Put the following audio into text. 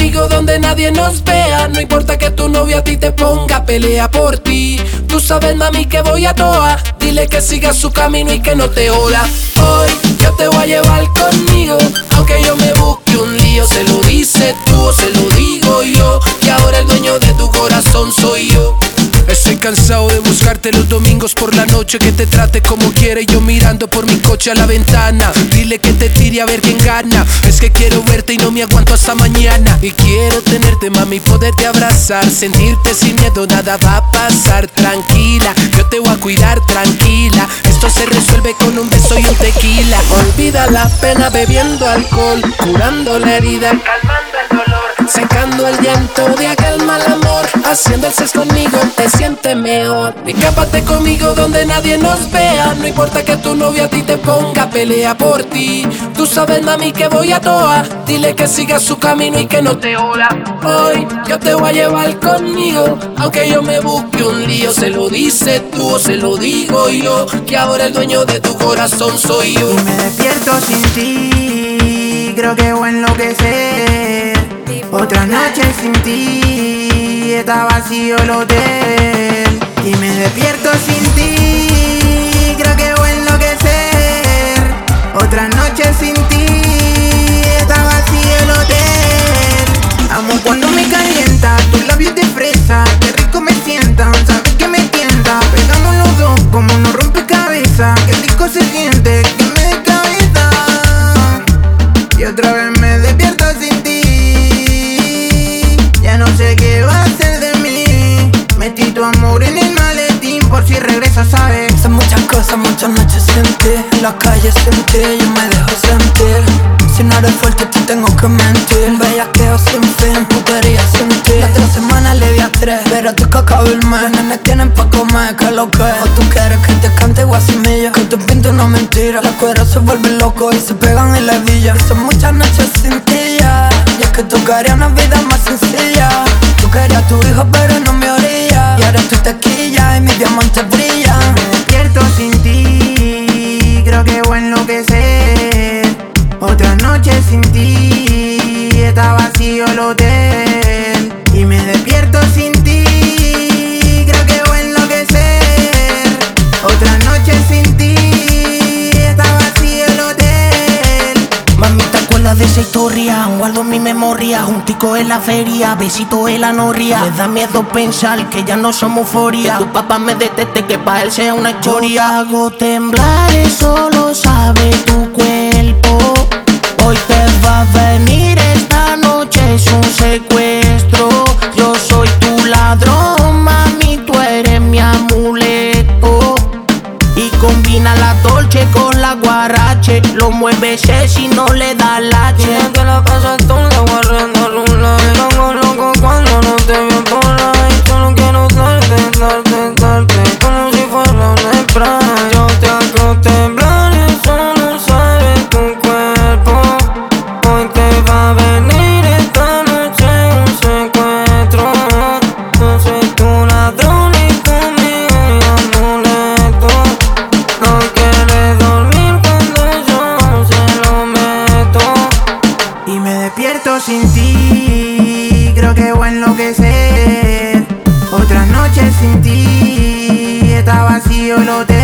conmigo donde nadie nos vea. No importa que tu novia a ti te ponga, pelea por ti. Tú sabes, mami, que voy a toa. Dile que siga su camino y que no te joda. Hoy yo te voy a llevar conmigo, aunque yo me busque un lío. Se lo dices tú o se lo digo yo, que ahora el dueño de tu corazón soy yo. Estoy cansado de buscarte los domingos por la noche, que te trate como quiere, yo mirando por mi coche a la ventana. Dile que te tire a ver quién gana. Es que quiero verte y no me aguanto hasta mañana. Y quiero tenerte, mami, poderte abrazar, sentirte sin miedo, nada va a pasar. Tranquila, yo te voy a cuidar, tranquila. Esto se resuelve con un beso y un tequila. Olvida la pena bebiendo alcohol, curando la herida, calmando el dolor, secando el llanto de aquel mal amor. Haciendo el sexo conmigo te sientes mejor. Escápate conmigo donde nadie nos vea. No importa que tu novia a ti te ponga, pelea por ti. Tú sabes, mami, que voy a toa. Dile que siga su camino y que no te joda. Hoy yo te voy a llevar conmigo, aunque yo me busque un lío. Se lo dices tú o se lo digo yo, que ahora el dueño de tu corazón soy yo. Y me despierto sin ti, creo que voy a enloquecer. Otra noche sin ti, está vacío el hotel. Y me despierto sin ti, creo que voy a enloquecer. Otra noche sin ti, está vacío el hotel. Amo cuando me calienta, tus labios de fresa, qué rico me sientan, sabes que me tienta. Pegamos los dos como unos rompecabezas, qué rico se siente, que me dé cabeza. Y otra vez me despierto sin ti, ya no sé qué va a ser de mí. Metí tu amor en el maletín por si regresas, ¿sabes? Hice muchas cosas, muchas noches sin ti. En la calle sin ti, yo me dejo sentir. Si no eres fuerte te tengo que mentir. Bellaqueo sin fin, putería sin ti. La 3 semanas le di a 3, pero tú que acabo el mes. Nenes tienen pa' comer, que lo que es. O tú quieres que te cante guasimilla, que te pinte una mentira. Las cueras se vuelven locos y se pegan en la villa. Hice muchas noches sin ti ya, y es que tú querías una vida más sencilla. Tú querías tu hijo pero no me orilla, y ahora tu tequilla y mis diamantes brillan. Me despierto sin ti, creo que voy a enloquecer. Otra noche sin ti, está vacío el hotel. Y me despierto sin ti, creo que voy a enloquecer. Otra noche sin ti, está vacío el hotel. Mami, ¿te acuerdas de esa historia? Guardo en mi memoria, juntico en la feria, besito en la noria. Me da miedo pensar que ya no somos euforia, que tu papá me deteste, que pa' él sea una historia. Yo hago temblar, eso lo sabe tu cuerpo. Hoy te va a venir, esta noche es un secuestro. Yo soy tu ladrón, mami, tú eres mi amuleto. Y combina la dolce con la guarache, lo mueve si no le da lache. Dime que la casa es tonta, voy a arrendar un like. Pongo loco cuando no te veo por ahí. Solo quiero darte, darte, darte, como si fuera un spray. Yo te hago temblar, eso no sabe tu cuerpo. Hoy te va a venir, esta noche un secuestro. Yo soy tu ladrón y conmigo hay amuleto. No quiere dormir cuando yo se lo meto. Y me despierto sin ti, creo que voy a enloquecer. Otra noche sin ti, está vacío el hotel.